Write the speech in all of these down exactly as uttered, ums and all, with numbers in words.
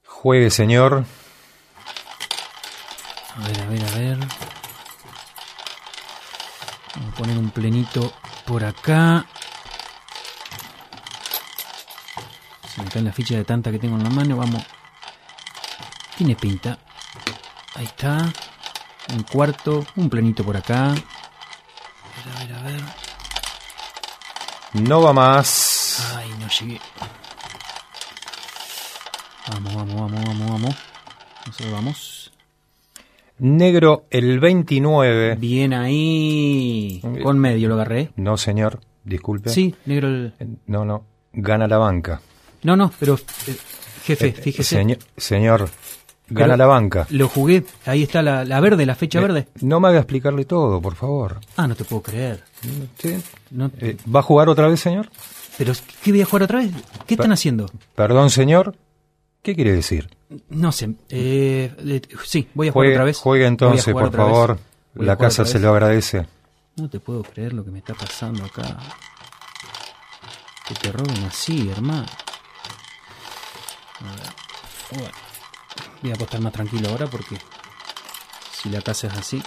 Juegue, señor. A ver, a ver, a ver. Vamos a poner un plenito por acá. Se me caen las fichas de tanta que tengo en la mano. Vamos. Tiene pinta. Ahí está. Un cuarto. Un plenito por acá. A ver, a ver, a ver. No va más. Ay, no llegué. Vamos, vamos, vamos, vamos, vamos. Nosotros vamos. Negro el veintinueve. Bien ahí. Con medio lo agarré. No, señor. Disculpe. Sí, negro el... No, no. Gana la banca. No, no, pero... Eh, jefe, eh, fíjese. Señor, señor gana pero la banca. Lo jugué. Ahí está la, la verde, la fecha eh, verde. No me haga explicarle todo, por favor. Ah, no te puedo creer. ¿Sí? No, eh, ¿Va a jugar otra vez, señor? ¿Pero qué voy a jugar otra vez? ¿Qué están per- haciendo? Perdón, señor. ¿Qué quiere decir? No sé. Eh, eh, sí, voy a jugar Juegue, otra vez. juegue entonces, por otra favor. vez. Voy a La jugar casa otra se vez. lo agradece. No te puedo creer lo que me está pasando acá. Que te roben así, hermano. A ver. Bueno. Voy a apostar más tranquilo ahora porque si la casa es así.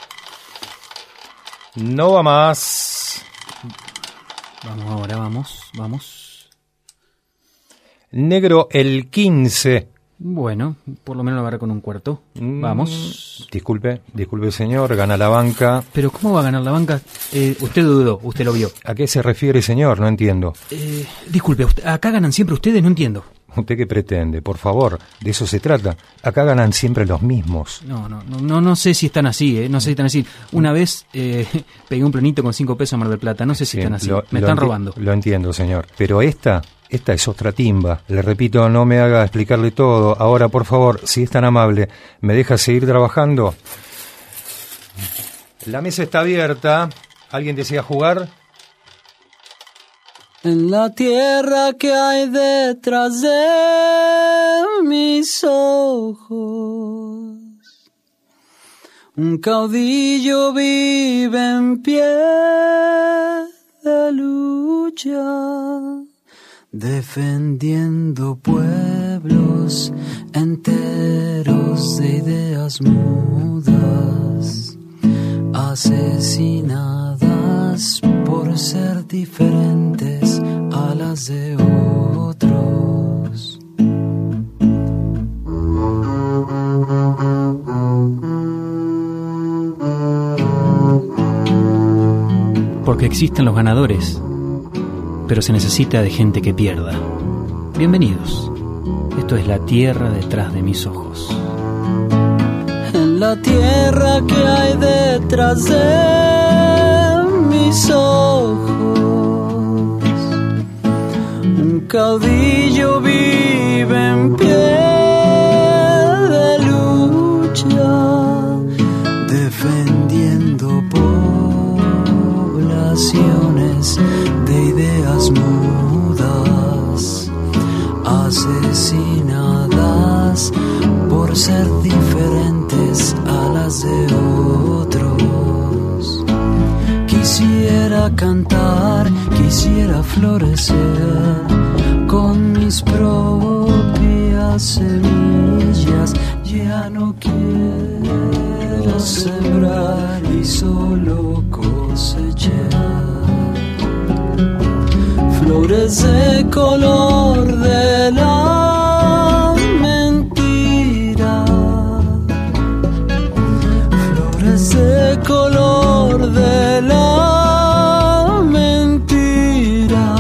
No va más. Vamos ahora, vamos, vamos. Negro el quince. Bueno, por lo menos lo agarré con un cuarto. Mm, Vamos. Disculpe, disculpe, señor. Gana la banca. Pero ¿cómo va a ganar la banca? Eh, usted dudó, usted lo vio. ¿A qué se refiere, señor? No entiendo. Eh, disculpe, usted- acá ganan siempre ustedes, no entiendo. ¿Usted qué pretende? Por favor, de eso se trata. Acá ganan siempre los mismos. No, no, no, no, no sé si están así, eh. No sé si están así. Una vez eh, pegué un planito con cinco pesos a Mar del Plata. No sé si Bien, están así. lo- Me lo están enti- robando. Lo entiendo, señor. Pero esta, esta es otra timba. Le repito, no me haga explicarle todo. Ahora, por favor, si es tan amable, ¿me deja seguir trabajando? La mesa está abierta. ¿Alguien desea jugar? En la tierra que hay detrás de mis ojos, un caudillo vive en pie de lucha, defendiendo pueblos enteros de ideas mudas, asesinadas por ser diferentes a las de otros. Porque existen los ganadores, pero se necesita de gente que pierda. Bienvenidos. Esto es la tierra detrás de mis ojos. En la tierra que hay detrás de mis ojos, un caudillo vive en pie de lucha, defendiendo poblaciones de ideas mudas, asesinadas por ser diferentes a las de otros. Quisiera cantar, quisiera florecer con mis propias semillas. Ya no quiero sembrar y solo cosechar flores de color de la mentira, flores de color de la mentira.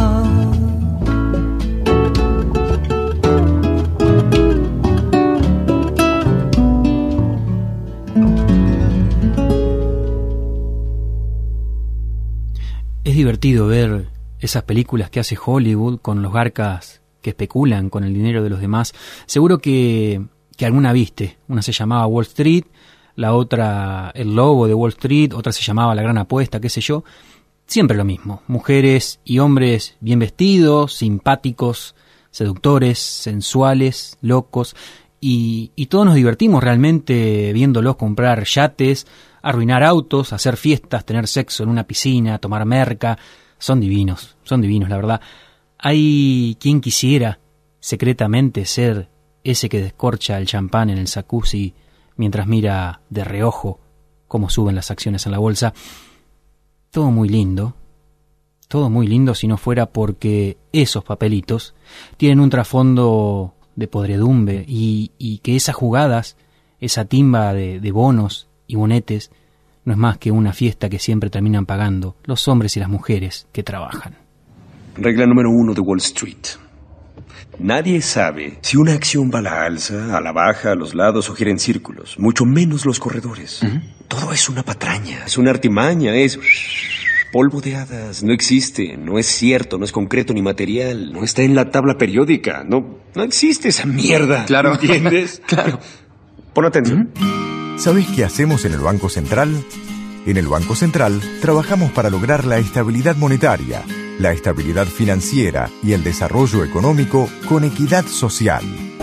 Es divertido ver esas películas que hace Hollywood con los garcas que especulan con el dinero de los demás. Seguro que, que alguna viste. Una se llamaba Wall Street, la otra El Lobo de Wall Street, otra se llamaba La Gran Apuesta, qué sé yo. Siempre lo mismo. Mujeres y hombres bien vestidos, simpáticos, seductores, sensuales, locos. Y, y todos nos divertimos realmente viéndolos comprar yates, arruinar autos, hacer fiestas, tener sexo en una piscina, tomar merca. Son divinos, son divinos, la verdad. Hay quien quisiera secretamente ser ese que descorcha el champán en el jacuzzi mientras mira de reojo cómo suben las acciones en la bolsa. Todo muy lindo, todo muy lindo si no fuera porque esos papelitos tienen un trasfondo de podredumbre y, y que esas jugadas, esa timba de, de bonos y bonetes, no es más que una fiesta que siempre terminan pagando los hombres y las mujeres que trabajan. Regla número uno de Wall Street. Nadie sabe si una acción va a la alza, a la baja, a los lados o gira en círculos, mucho menos los corredores. Uh-huh. Todo es una patraña, es una artimaña, es polvo de hadas, no existe, no es cierto, no es concreto ni material, no está en la tabla periódica, no, no existe esa mierda. Claro. ¿Entiendes? Claro. Pon atención. Uh-huh. ¿Sabés qué hacemos en el Banco Central? En el Banco Central trabajamos para lograr la estabilidad monetaria, la estabilidad financiera y el desarrollo económico con equidad social.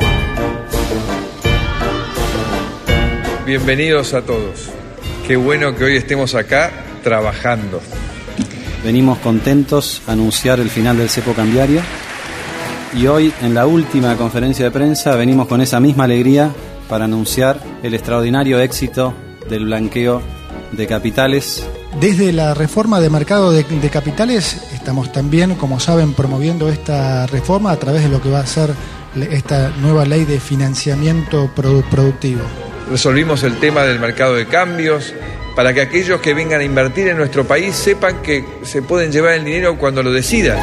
Bienvenidos a todos. Qué bueno que hoy estemos acá trabajando. Venimos contentos a anunciar el final del cepo cambiario y hoy en la última conferencia de prensa venimos con esa misma alegría para anunciar el extraordinario éxito del blanqueo de capitales. Desde la reforma de mercado de, de capitales estamos también, como saben, promoviendo esta reforma a través de lo que va a ser esta nueva ley de financiamiento produ- productivo. Resolvimos el tema del mercado de cambios para que aquellos que vengan a invertir en nuestro país sepan que se pueden llevar el dinero cuando lo decidan.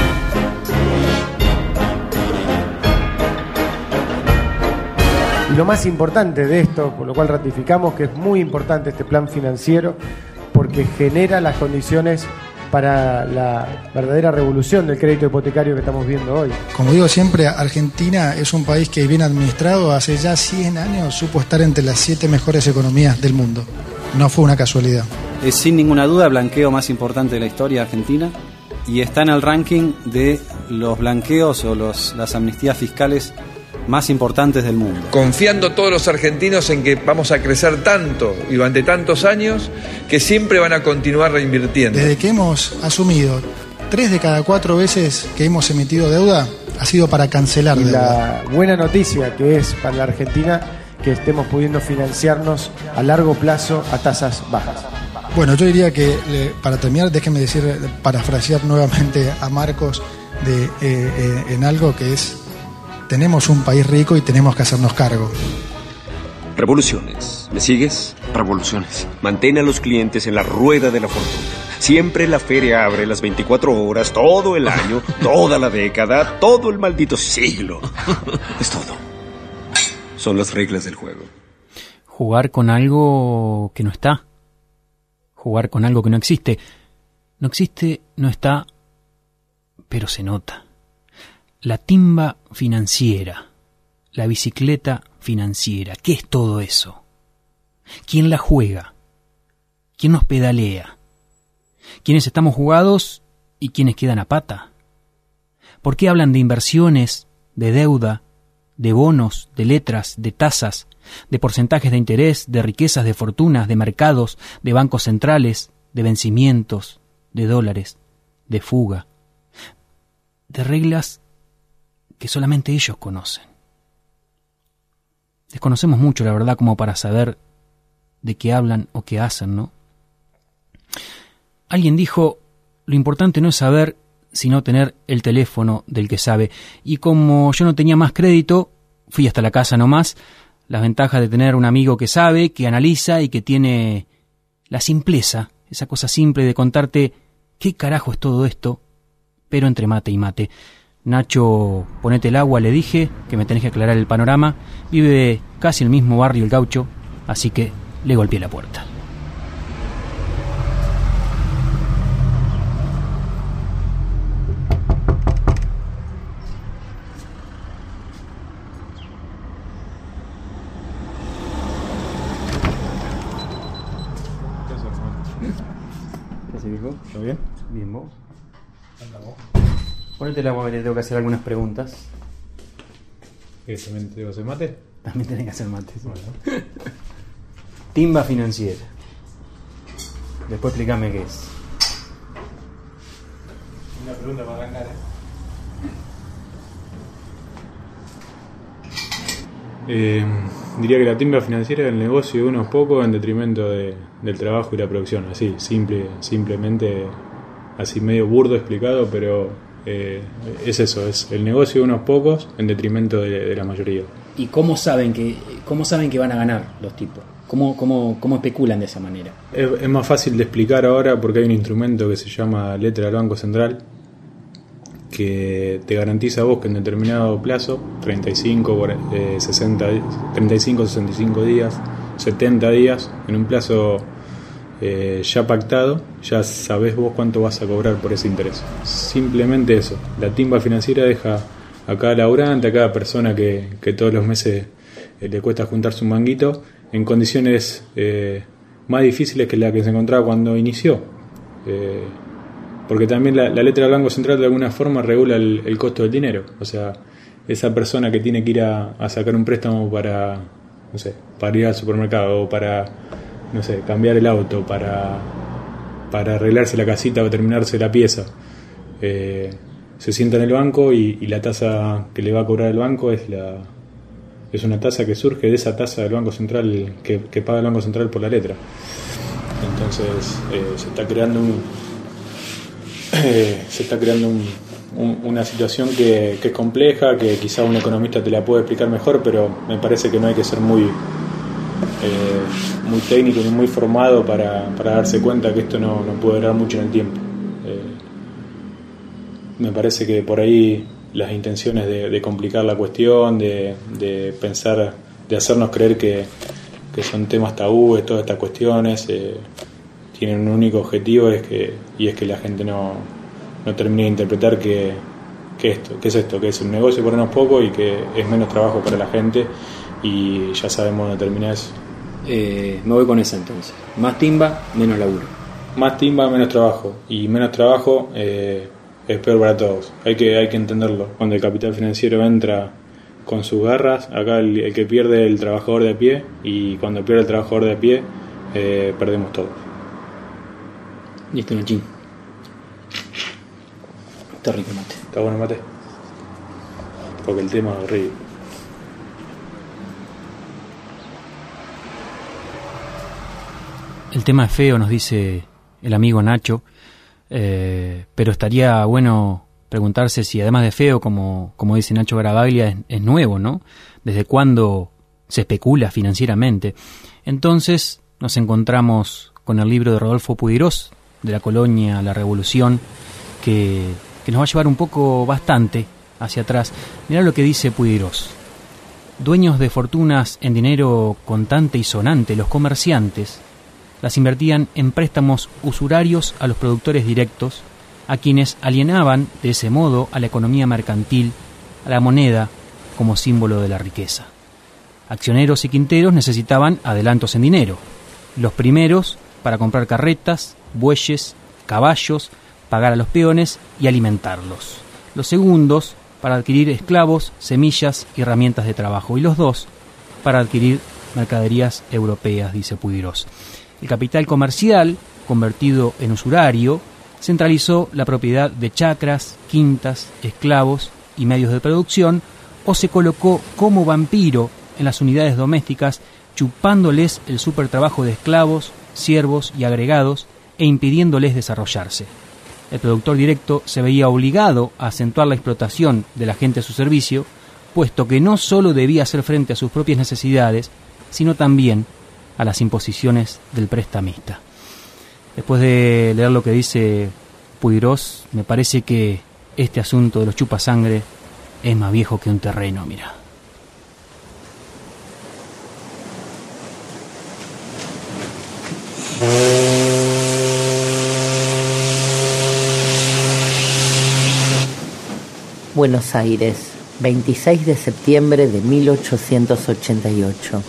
Y lo más importante de esto, por lo cual ratificamos que es muy importante este plan financiero, porque genera las condiciones para la verdadera revolución del crédito hipotecario que estamos viendo hoy. Como digo siempre, Argentina es un país que bien administrado hace ya cien años supo estar entre las siete mejores economías del mundo. No fue una casualidad. Es sin ninguna duda el blanqueo más importante de la historia argentina y está en el ranking de los blanqueos o los, las amnistías fiscales más importantes del mundo. Confiando todos los argentinos en que vamos a crecer tanto y durante tantos años que siempre van a continuar reinvirtiendo. Desde que hemos asumido tres de cada cuatro veces que hemos emitido deuda ha sido para cancelar y deuda. La buena noticia que es para la Argentina que estemos pudiendo financiarnos a largo plazo a tasas bajas. Bueno, yo diría que para terminar déjenme decir, parafrasear nuevamente a Marcos de, eh, eh, en algo que es: tenemos un país rico y tenemos que hacernos cargo. Revoluciones. ¿Me sigues? Revoluciones. Mantén a los clientes en la rueda de la fortuna. Siempre la feria abre las veinticuatro horas, todo el año, toda la década, todo el maldito siglo. Es todo. Son las reglas del juego. Jugar con algo que no está. Jugar con algo que no existe. No existe, no está, pero se nota. La timba financiera, la bicicleta financiera, ¿qué es todo eso? ¿Quién la juega? ¿Quién nos pedalea? ¿Quiénes estamos jugados y quiénes quedan a pata? ¿Por qué hablan de inversiones, de deuda, de bonos, de letras, de tasas, de porcentajes de interés, de riquezas, de fortunas, de mercados, de bancos centrales, de vencimientos, de dólares, de fuga, de reglas que solamente ellos conocen? Desconocemos mucho, la verdad, como para saber de qué hablan o qué hacen, ¿no? Alguien dijo, lo importante no es saber, sino tener el teléfono del que sabe. Y como yo no tenía más crédito, fui hasta la casa nomás. Las ventajas de tener un amigo que sabe, que analiza y que tiene la simpleza, esa cosa simple de contarte qué carajo es todo esto, pero entre mate y mate. Nacho, ponete el agua, le dije, que me tenés que aclarar el panorama. Vive casi en el mismo barrio el gaucho, así que le golpeé la puerta. ¿Qué haces, viejo? ¿Todo bien? Bien, ¿vos? Ponete el agua, que te tengo que hacer algunas preguntas. ¿Qué, también te tengo que hacer mate? También tenés que hacer mate. Sí. Bueno. Timba financiera. Después explícame qué es. Una pregunta para arrancar, ¿eh? Eh, diría que la timba financiera es el negocio de unos pocos en detrimento de, del trabajo y la producción. Así, simple, simplemente, así medio burdo explicado, pero eh, es eso, es el negocio de unos pocos en detrimento de, de la mayoría. ¿Y cómo saben que cómo saben que van a ganar los tipos? ¿Cómo, cómo, cómo especulan de esa manera? Es, es más fácil de explicar ahora porque hay un instrumento que se llama letra del Banco Central, que te garantiza a vos que en determinado plazo, treinta y cinco, sesenta, treinta y cinco, sesenta y cinco días, setenta días, en un plazo eh, ya pactado, ya sabés vos cuánto vas a cobrar por ese interés. Simplemente eso. La timba financiera deja a cada laburante, a cada persona que, que todos los meses eh, le cuesta juntarse un manguito, en condiciones eh, más difíciles que la que se encontraba cuando inició. Eh, porque también la, la letra del Banco Central de alguna forma regula el, el costo del dinero. O sea, esa persona que tiene que ir a, a sacar un préstamo para, no sé, para ir al supermercado o para, no sé, cambiar el auto, para, para arreglarse la casita o terminarse la pieza, eh, se sienta en el banco y, y la tasa que le va a cobrar el banco es la es una tasa que surge de esa tasa del Banco Central que, que paga el Banco Central por la letra. Entonces eh, se está creando un eh, se está creando un, un, una situación que, que es compleja, que quizá un economista te la puede explicar mejor, pero me parece que no hay que ser muy eh, muy técnico ni muy formado para, para darse cuenta que esto no, no puede durar mucho en el tiempo. Eh, me parece que por ahí las intenciones de, de complicar la cuestión, de, de pensar, de hacernos creer que, que son temas tabúes, todas estas cuestiones, eh, tienen un único objetivo es que, y es que la gente no, no termine de interpretar que, que, esto, que es esto, que es un negocio por unos pocos y que es menos trabajo para la gente, y ya sabemos dónde termina eso. Eh, me voy con esa entonces. Más timba, menos laburo. Más timba, menos trabajo. Y menos trabajo eh, es peor para todos. Hay que, hay que entenderlo. Cuando el capital financiero entra con sus garras, acá el, el que pierde es el trabajador de a pie, y cuando pierde el trabajador de a pie, eh, perdemos todos. Listo, Nachín. Está rico el mate. ¿Está bueno el mate? Porque el tema es horrible. El tema es feo, nos dice el amigo Nacho, eh, pero estaría bueno preguntarse si además de feo, como, como dice Nacho Garavaglia, es, es nuevo, ¿no? ¿Desde cuándo se especula financieramente? Entonces nos encontramos con el libro de Rodolfo Puigros, de la colonia a la revolución, que, que nos va a llevar un poco, bastante, hacia atrás. Mirá lo que dice Puigros. Dueños de fortunas en dinero contante y sonante, los comerciantes las invertían en préstamos usurarios a los productores directos, a quienes alienaban de ese modo a la economía mercantil, a la moneda como símbolo de la riqueza. Accioneros y quinteros necesitaban adelantos en dinero, los primeros para comprar carretas, bueyes, caballos, pagar a los peones y alimentarlos, los segundos para adquirir esclavos, semillas y herramientas de trabajo, y los dos para adquirir mercaderías europeas, dice Puigros. El capital comercial, convertido en usurario, centralizó la propiedad de chacras, quintas, esclavos y medios de producción, o se colocó como vampiro en las unidades domésticas, chupándoles el supertrabajo de esclavos, siervos y agregados e impidiéndoles desarrollarse. El productor directo se veía obligado a acentuar la explotación de la gente a su servicio, puesto que no solo debía hacer frente a sus propias necesidades, sino también a las imposiciones del prestamista. Después de leer lo que dice Puigros, me parece que este asunto de los chupasangre es más viejo que un terreno, mira. Buenos Aires, veintiséis de septiembre de mil ochocientos ochenta y ocho.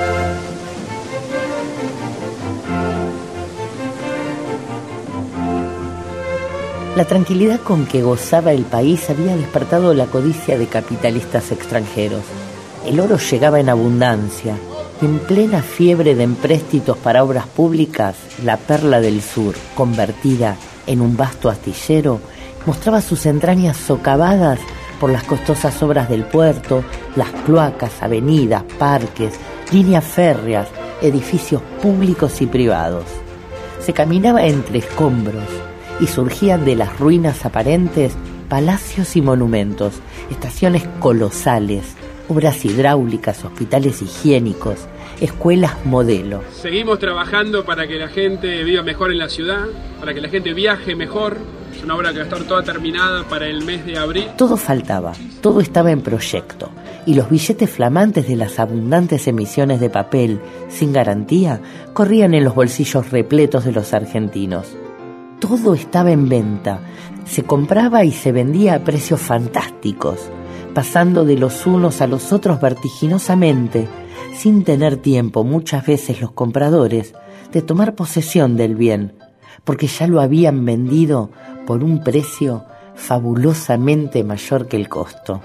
La tranquilidad con que gozaba el país había despertado la codicia de capitalistas extranjeros. El oro llegaba en abundancia y en plena fiebre de empréstitos para obras públicas, la Perla del Sur, convertida en un vasto astillero, mostraba sus entrañas socavadas por las costosas obras del puerto, las cloacas, avenidas, parques, líneas férreas, edificios públicos y privados. Se caminaba entre escombros y surgían de las ruinas aparentes palacios y monumentos, estaciones colosales, obras hidráulicas, hospitales higiénicos, escuelas modelo. Seguimos trabajando para que la gente viva mejor en la ciudad, para que la gente viaje mejor. Es una obra que va a estar toda terminada para el mes de abril. Todo faltaba, todo estaba en proyecto, y los billetes flamantes de las abundantes emisiones de papel sin garantía corrían en los bolsillos repletos de los argentinos. Todo estaba en venta, se compraba y se vendía a precios fantásticos, pasando de los unos a los otros vertiginosamente, sin tener tiempo muchas veces los compradores de tomar posesión del bien, porque ya lo habían vendido por un precio fabulosamente mayor que el costo.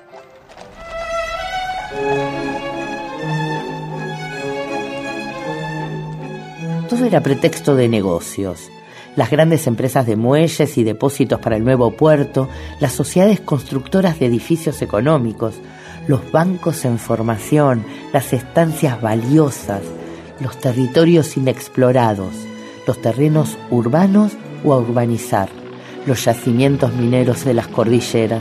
Todo era pretexto de negocios. Las grandes empresas de muelles y depósitos para el nuevo puerto, las sociedades constructoras de edificios económicos, los bancos en formación, las estancias valiosas, los territorios inexplorados, los terrenos urbanos o a urbanizar, los yacimientos mineros de las cordilleras.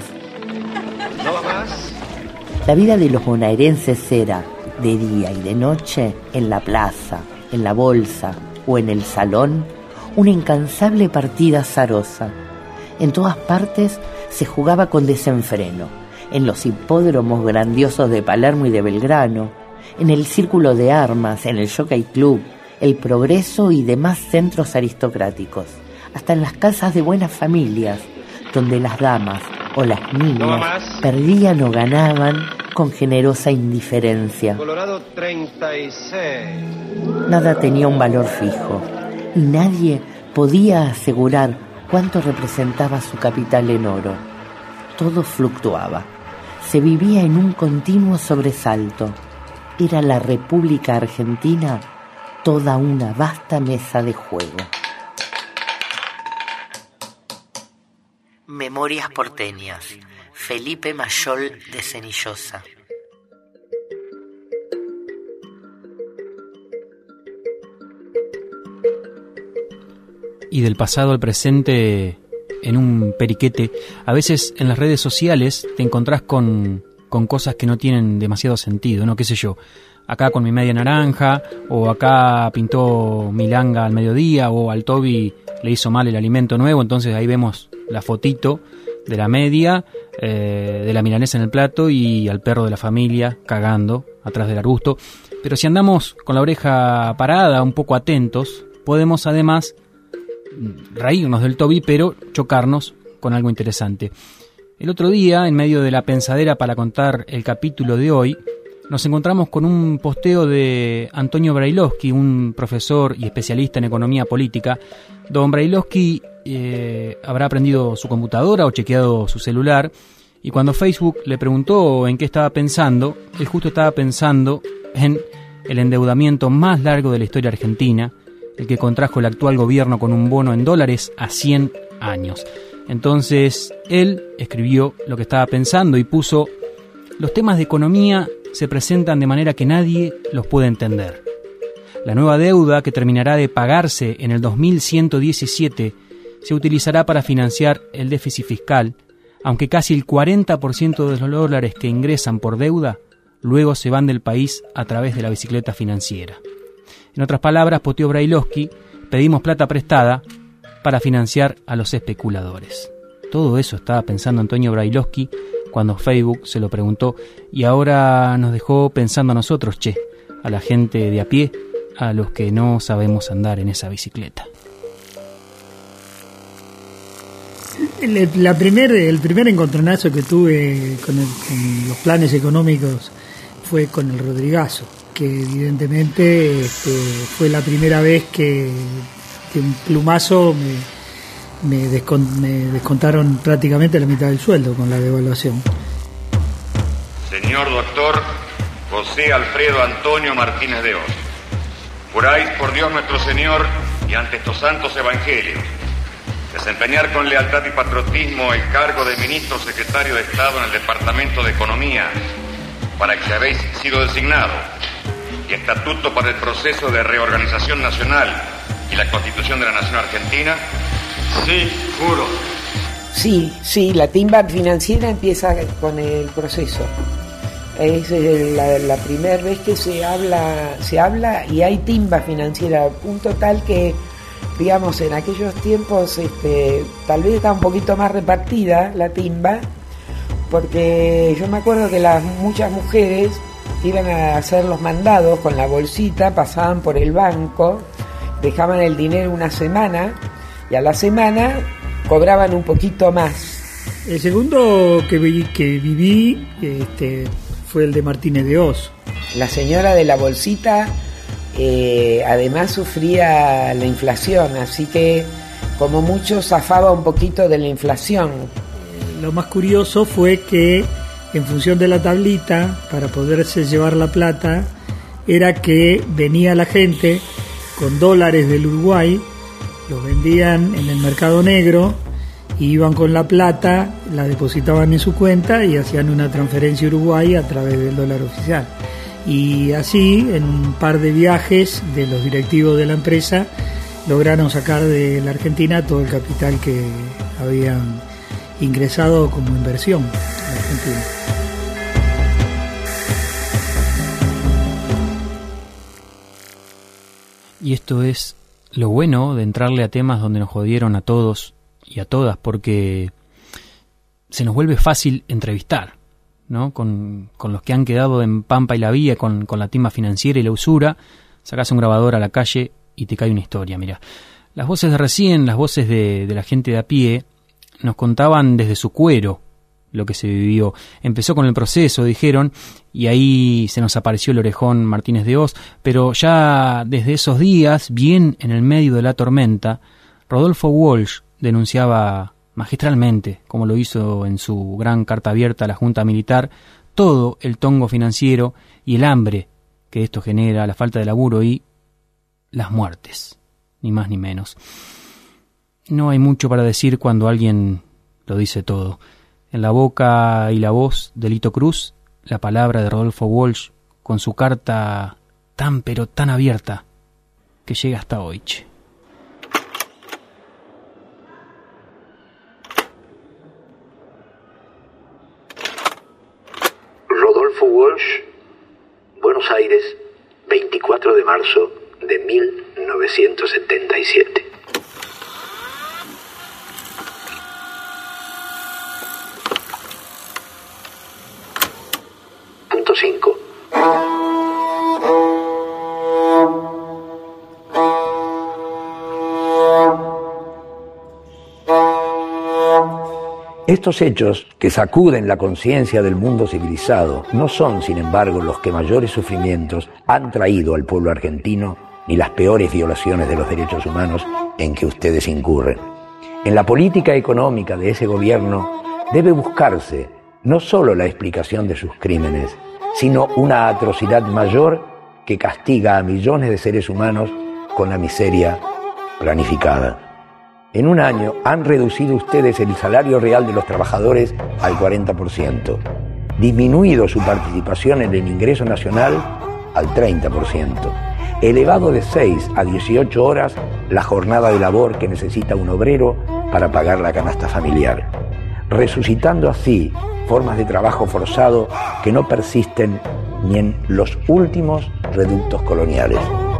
La vida de los bonaerenses era, de día y de noche, en la plaza, en la bolsa o en el salón, una incansable partida azarosa. En todas partes se jugaba con desenfreno, en los hipódromos grandiosos de Palermo y de Belgrano, en el Círculo de Armas, en el Jockey Club, el Progreso y demás centros aristocráticos, hasta en las casas de buenas familias, donde las damas o las niñas perdían o ganaban con generosa indiferencia. Colorado treinta y seis. Nada tenía un valor fijo, y nadie podía asegurar cuánto representaba su capital en oro. Todo fluctuaba. Se vivía en un continuo sobresalto. Era la República Argentina toda una vasta mesa de juego. Memorias porteñas. Felipe Mayol de Cenillosa. Y del pasado al presente en un periquete. A veces en las redes sociales te encontrás con, con cosas que no tienen demasiado sentido, ¿no? Qué sé yo, acá con mi media naranja, o acá pintó Milanga al mediodía, o al Toby le hizo mal el alimento nuevo, entonces ahí vemos la fotito de la media, eh, de la milanesa en el plato y al perro de la familia cagando atrás del arbusto. Pero si andamos con la oreja parada, un poco atentos, podemos además reírnos del Toby, pero chocarnos con algo interesante. El otro día, en medio de la pensadera para contar el capítulo de hoy, nos encontramos con un posteo de Antonio Brailovsky, un profesor y especialista en economía política. Don Brailovsky eh, habrá aprendido su computadora o chequeado su celular, y cuando Facebook le preguntó en qué estaba pensando, él justo estaba pensando en el endeudamiento más largo de la historia argentina, el que contrajo el actual gobierno con un bono en dólares a cien años. Entonces él escribió lo que estaba pensando y puso: los temas de economía se presentan de manera que nadie los puede entender. La nueva deuda, que terminará de pagarse en el dos mil ciento diecisiete, se utilizará para financiar el déficit fiscal, aunque casi el cuarenta por ciento de los dólares que ingresan por deuda luego se van del país a través de la bicicleta financiera. En otras palabras, poteó Brailovsky, pedimos plata prestada para financiar a los especuladores. Todo eso estaba pensando Antonio Brailovsky cuando Facebook se lo preguntó, y ahora nos dejó pensando a nosotros, che, a la gente de a pie, a los que no sabemos andar en esa bicicleta. El, la primer, el primer encontronazo que tuve con, el, con los planes económicos fue con el Rodrigazo, que evidentemente este, fue la primera vez que de un plumazo me, me, descont, me descontaron prácticamente la mitad del sueldo con la devaluación. Señor doctor José Alfredo Antonio Martínez de Oz, juráis por Dios nuestro Señor y ante estos santos evangelios desempeñar con lealtad y patriotismo el cargo de ministro secretario de Estado en el Departamento de Economía, para que habéis sido designado, y estatuto para el proceso de reorganización nacional y la Constitución de la Nación Argentina. Sí, juro. Sí, sí, la timba financiera empieza con el proceso. Es la, la primera vez que se habla, se habla y hay timba financiera, punto tal que, digamos, en aquellos tiempos este, tal vez está un poquito más repartida la timba, porque yo me acuerdo que las muchas mujeres iban a hacer los mandados con la bolsita, pasaban por el banco, dejaban el dinero una semana y a la semana cobraban un poquito más. El segundo que, vi, que viví este, fue el de Martínez de Hoz. La señora de la bolsita eh, además sufría la inflación, así que como mucho zafaba un poquito de la inflación. Lo más curioso fue que en función de la tablita, para poderse llevar la plata, era que venía la gente con dólares del Uruguay, los vendían en el mercado negro y iban con la plata, la depositaban en su cuenta y hacían una transferencia a Uruguay a través del dólar oficial. Y así, en un par de viajes de los directivos de la empresa, lograron sacar de la Argentina todo el capital que habían ingresado como inversión en Argentina. Y esto es lo bueno de entrarle a temas donde nos jodieron a todos y a todas, porque se nos vuelve fácil entrevistar, ¿no? Con, con los que han quedado en Pampa y la Vía, con, con la timba financiera y la usura, sacás un grabador a la calle y te cae una historia. Mira, las voces de recién, las voces de, de la gente de a pie, nos contaban desde su cuero lo que se vivió. Empezó con el proceso, dijeron, y ahí se nos apareció el orejón Martínez de Hoz, pero ya desde esos días, bien en el medio de la tormenta, Rodolfo Walsh denunciaba magistralmente, como lo hizo en su gran carta abierta a la Junta Militar, todo el tongo financiero y el hambre que esto genera, la falta de laburo y las muertes, ni más ni menos. No hay mucho para decir cuando alguien lo dice todo. En la boca y la voz de Lito Cruz, la palabra de Rodolfo Walsh, con su carta tan pero tan abierta, que llega hasta hoy. Che. Rodolfo Walsh, Buenos Aires, veinticuatro de marzo de mil novecientos setenta y siete. Punto cinco. Estos hechos que sacuden la conciencia del mundo civilizado no son, sin embargo, los que mayores sufrimientos han traído al pueblo argentino ni las peores violaciones de los derechos humanos en que ustedes incurren. En la política económica de ese gobierno debe buscarse no solo la explicación de sus crímenes, sino una atrocidad mayor que castiga a millones de seres humanos con la miseria planificada. En un año han reducido ustedes el salario real de los trabajadores al cuarenta por ciento, disminuido su participación en el ingreso nacional al treinta por ciento, elevado de seis a dieciocho horas la jornada de labor que necesita un obrero para pagar la canasta familiar, resucitando así formas de trabajo forzado que no persisten ni en los últimos reductos coloniales.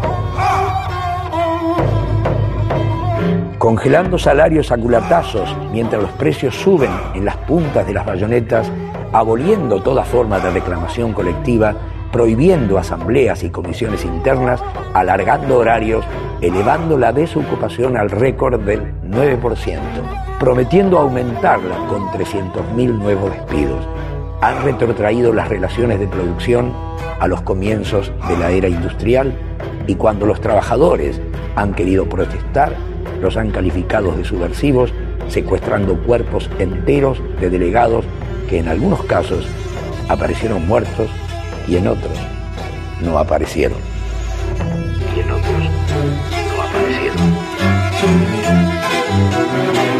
Congelando salarios a culatazos mientras los precios suben en las puntas de las bayonetas, aboliendo toda forma de reclamación colectiva, prohibiendo asambleas y comisiones internas, alargando horarios, elevando la desocupación al récord del nueve por ciento, prometiendo aumentarla con trescientos mil nuevos despidos. Han retrotraído las relaciones de producción a los comienzos de la era industrial y cuando los trabajadores han querido protestar, los han calificado de subversivos, secuestrando cuerpos enteros de delegados que en algunos casos aparecieron muertos y en otros no aparecieron. Y en otros no aparecieron.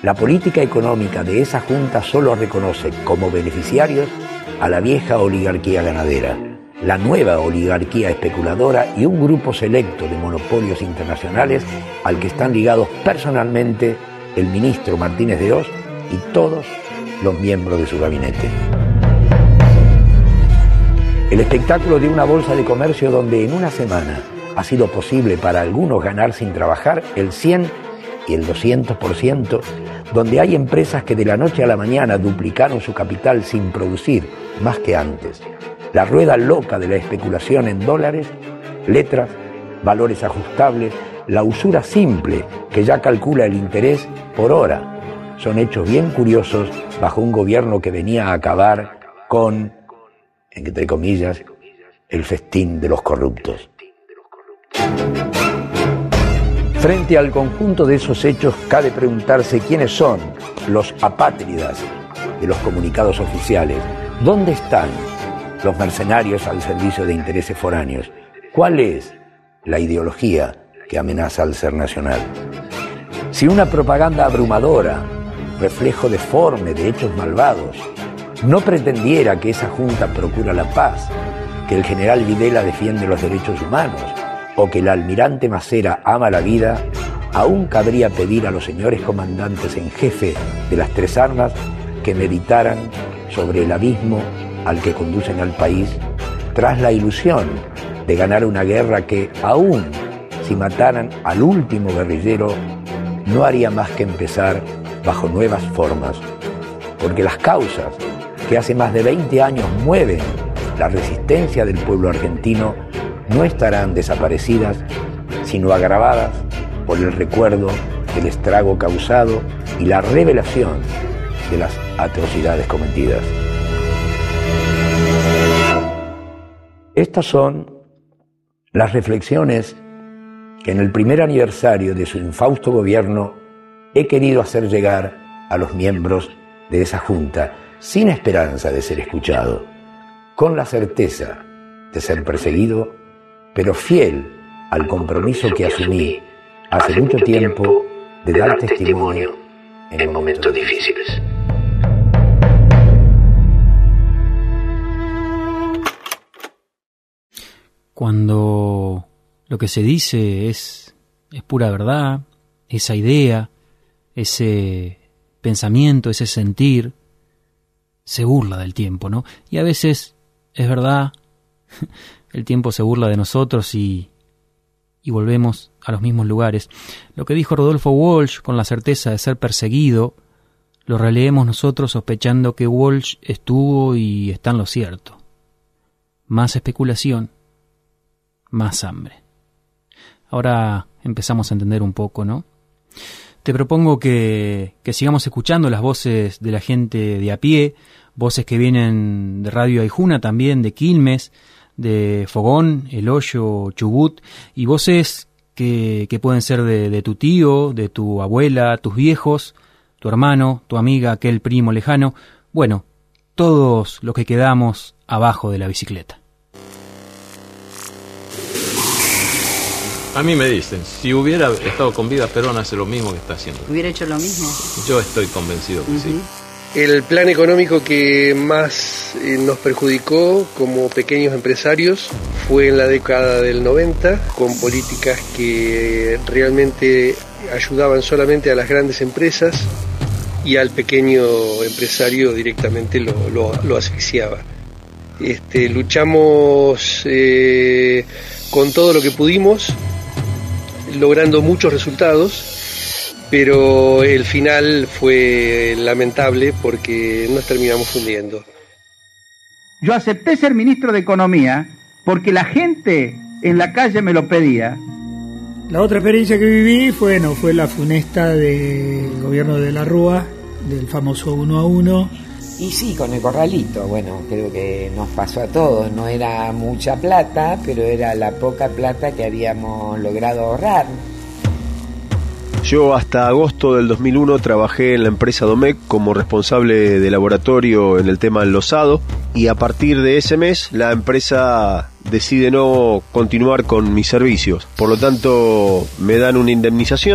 La política económica de esa junta solo reconoce como beneficiarios a la vieja oligarquía ganadera, la nueva oligarquía especuladora y un grupo selecto de monopolios internacionales al que están ligados personalmente el ministro Martínez de Hoz y todos los miembros de su gabinete. El espectáculo de una bolsa de comercio donde en una semana ha sido posible para algunos ganar sin trabajar el cien y el doscientos por ciento, donde hay empresas que de la noche a la mañana duplicaron su capital sin producir más que antes. La rueda loca de la especulación en dólares, letras, valores ajustables, la usura simple que ya calcula el interés por hora, son hechos bien curiosos bajo un gobierno que venía a acabar con, entre comillas, el festín de los corruptos. Frente al conjunto de esos hechos, cabe preguntarse quiénes son los apátridas de los comunicados oficiales. ¿Dónde están los mercenarios al servicio de intereses foráneos? ¿Cuál es la ideología que amenaza al ser nacional? Si una propaganda abrumadora, reflejo deforme de hechos malvados, no pretendiera que esa junta procura la paz, que el general Videla defiende los derechos humanos, o que el almirante Macera ama la vida, aún cabría pedir a los señores comandantes en jefe de las tres armas que meditaran sobre el abismo al que conducen al país tras la ilusión de ganar una guerra que, aún si mataran al último guerrillero, no haría más que empezar bajo nuevas formas, porque las causas que hace más de veinte años mueven la resistencia del pueblo argentino no estarán desaparecidas, sino agravadas por el recuerdo del estrago causado y la revelación de las atrocidades cometidas. Estas son las reflexiones que en el primer aniversario de su infausto gobierno he querido hacer llegar a los miembros de esa junta, sin esperanza de ser escuchado, con la certeza de ser perseguido, pero fiel al compromiso que asumí hace mucho tiempo de dar testimonio en momentos difíciles. Cuando lo que se dice es, es pura verdad, esa idea, ese pensamiento, ese sentir, se burla del tiempo, ¿no? Y a veces, es verdad, el tiempo se burla de nosotros y, y volvemos a los mismos lugares. Lo que dijo Rodolfo Walsh, con la certeza de ser perseguido, lo releemos nosotros sospechando que Walsh estuvo y está en lo cierto. Más especulación, más hambre. Ahora empezamos a entender un poco, ¿no? Te propongo que, que sigamos escuchando las voces de la gente de a pie, voces que vienen de Radio Aijuna, también de Quilmes, de Fogón, El Hoyo, Chubut, y voces que, que pueden ser de, de tu tío, de tu abuela, tus viejos, tu hermano, tu amiga, aquel primo lejano, bueno, todos los que quedamos abajo de la bicicleta. A mí me dicen, si hubiera estado con vida, Perón hace lo mismo que está haciendo. ¿Hubiera hecho lo mismo? Yo estoy convencido que uh-huh. sí. El plan económico que más eh, nos perjudicó como pequeños empresarios fue en la década del noventa, con políticas que realmente ayudaban solamente a las grandes empresas y al pequeño empresario directamente lo, lo, lo asfixiaba. Este, luchamos eh, con todo lo que pudimos, logrando muchos resultados, pero el final fue lamentable porque nos terminamos fundiendo. Yo acepté ser ministro de Economía porque la gente en la calle me lo pedía. La otra experiencia que viví fue, bueno, fue la funesta del gobierno de la Rúa, del famoso uno a uno. Y sí, con el corralito, bueno, creo que nos pasó a todos, no era mucha plata, pero era la poca plata que habíamos logrado ahorrar. Yo hasta agosto del dos mil uno trabajé en la empresa Domecq como responsable de laboratorio en el tema enlosado, y a partir de ese mes la empresa decide no continuar con mis servicios. Por lo tanto, me dan una indemnización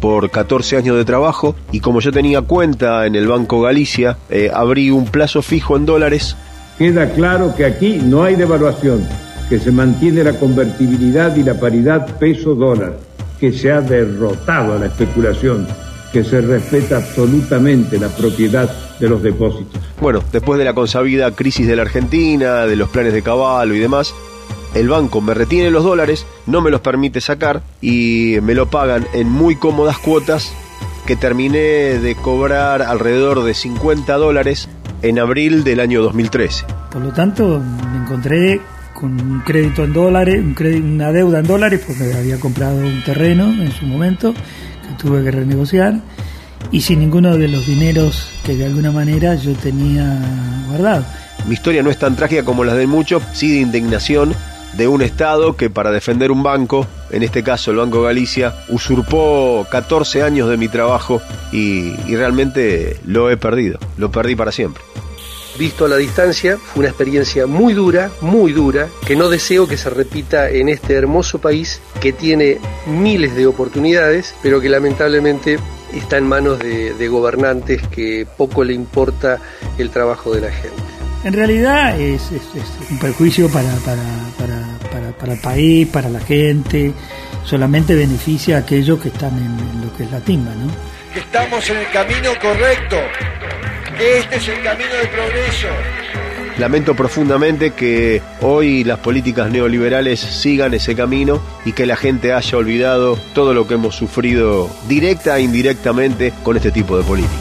por catorce años de trabajo, y como yo tenía cuenta en el Banco Galicia, eh, abrí un plazo fijo en dólares. Queda claro que aquí no hay devaluación, que se mantiene la convertibilidad y la paridad peso-dólar, que se ha derrotado a la especulación, que se respeta absolutamente la propiedad de los depósitos. Bueno, después de la consabida crisis de la Argentina, de los planes de Cavallo y demás, el banco me retiene los dólares, no me los permite sacar y me lo pagan en muy cómodas cuotas, que terminé de cobrar alrededor de cincuenta dólares en abril del año dos mil trece. Por lo tanto, me encontré con un crédito en dólares, un crédito, una deuda en dólares, porque había comprado un terreno en su momento que tuve que renegociar, y sin ninguno de los dineros que de alguna manera yo tenía guardado. Mi historia no es tan trágica como las de muchos, sí de indignación de un Estado que, para defender un banco, en este caso el Banco Galicia, usurpó catorce años de mi trabajo y, y realmente lo he perdido, lo perdí para siempre. Visto a la distancia, fue una experiencia muy dura, muy dura, que no deseo que se repita en este hermoso país que tiene miles de oportunidades, pero que lamentablemente está en manos de, de gobernantes que poco le importa el trabajo de la gente. En realidad es, es, es un perjuicio para, para, para, para, para el país, para la gente, solamente beneficia a aquellos que están en, en lo que es la timba, ¿no? Que estamos en el camino correcto, que este es el camino del progreso. Lamento profundamente que hoy las políticas neoliberales sigan ese camino y que la gente haya olvidado todo lo que hemos sufrido directa e indirectamente con este tipo de políticas.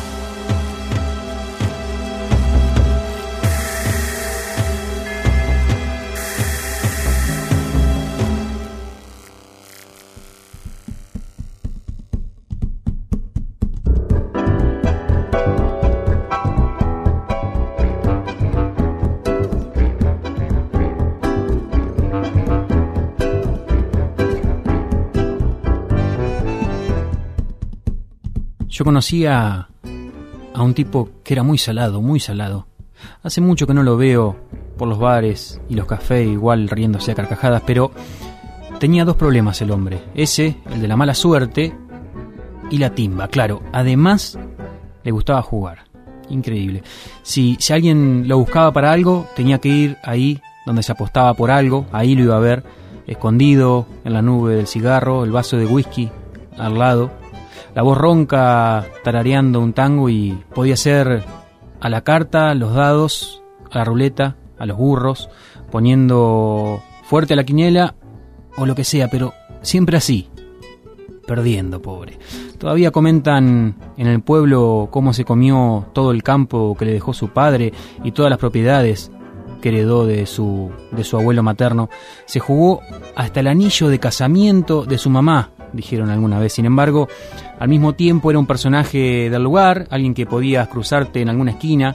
Yo conocía a un tipo que era muy salado, muy salado. Hace mucho que no lo veo por los bares y los cafés, igual riéndose a carcajadas, pero tenía dos problemas el hombre. Ese, el de la mala suerte, y la timba, claro. Además, le gustaba jugar. Increíble. Si, si alguien lo buscaba para algo, tenía que ir ahí donde se apostaba por algo. Ahí lo iba a ver, escondido en la nube del cigarro, el vaso de whisky al lado, la voz ronca tarareando un tango, y podía ser a la carta, los dados, a la ruleta, a los burros, poniendo fuerte a la quiniela o lo que sea, pero siempre así, perdiendo, pobre. Todavía comentan en el pueblo cómo se comió todo el campo que le dejó su padre y todas las propiedades que heredó de su, de su abuelo materno. Se jugó hasta el anillo de casamiento de su mamá, dijeron alguna vez. Sin embargo, al mismo tiempo era un personaje del lugar, alguien que podías cruzarte en alguna esquina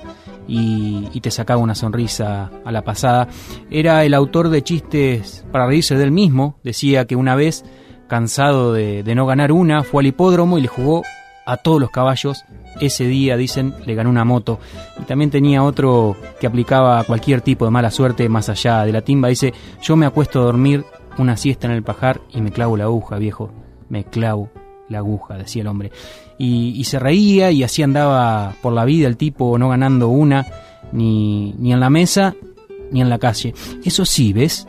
y, y te sacaba una sonrisa a la pasada. Era el autor de chistes para reírse de él mismo. Decía que una vez, cansado de, de no ganar una, fue al hipódromo y le jugó a todos los caballos. Ese día, dicen, le ganó una moto. Y también tenía otro que aplicaba cualquier tipo de mala suerte más allá de la timba. Dice: yo me acuesto a dormir una siesta en el pajar y me clavo la aguja, viejo. Me clavo la aguja, decía el hombre. Y, y se reía, y así andaba por la vida el tipo, no ganando una, ni, ni en la mesa, ni en la calle. Eso sí, ¿ves?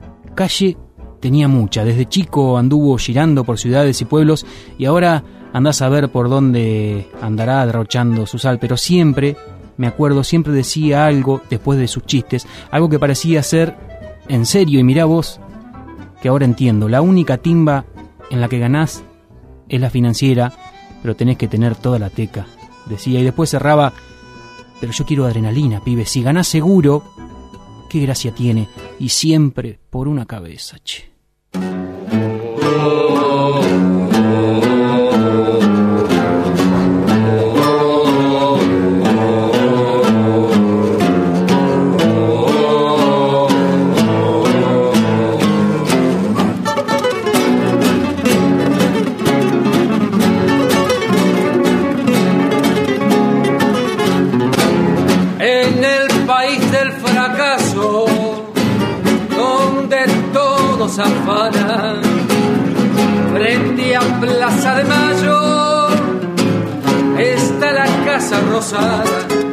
Calle tenía mucha. Desde chico anduvo girando por ciudades y pueblos, y ahora andás a ver por dónde andará derrochando su sal. Pero siempre, me acuerdo, siempre decía algo después de sus chistes, algo que parecía ser en serio. Y mirá vos, que ahora entiendo, la única timba en la que ganás es la financiera, pero tenés que tener toda la teca, decía. Y después cerraba: pero yo quiero adrenalina, pibe. Si ganás seguro, qué gracia tiene. Y siempre por una cabeza, che. Afanan, Frente a Plaza de Mayo está la Casa Rosada.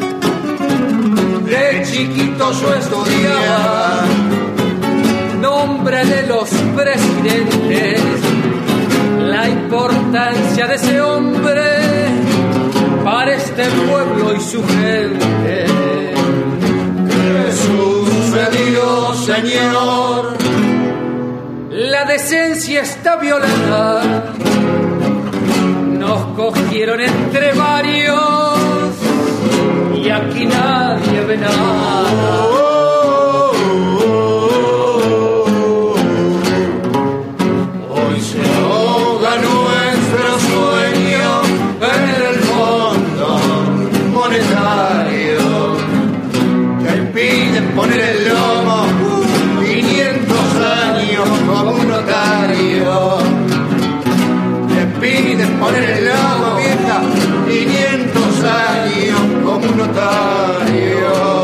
De chiquito yo estudiaba nombre de los presidentes, la importancia de ese hombre para este pueblo y su gente. ¿Qué sucedió, señor? La decencia está violada. Nos cogieron entre varios y aquí nadie ve nada. Hoy se ahoga nuestro sueño en el fondo monetario. Te impiden poner el lomo quinientos años como un notario. Te piden poner el lomo, vieja, quinientos años como un notario.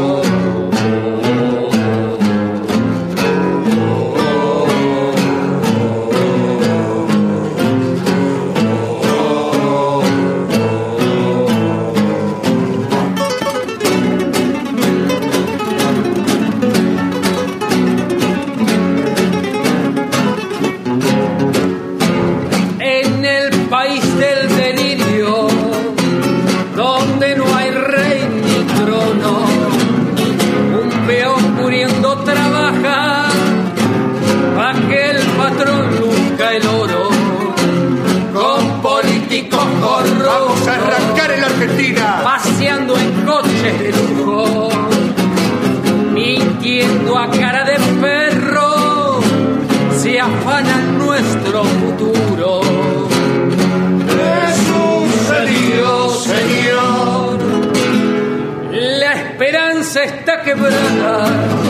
Vamos a arrancar en la Argentina, paseando en coches de lujo, mintiendo a cara de perro, se afanan nuestro futuro. ¿Qué sucedió, señor? La esperanza está quebrada.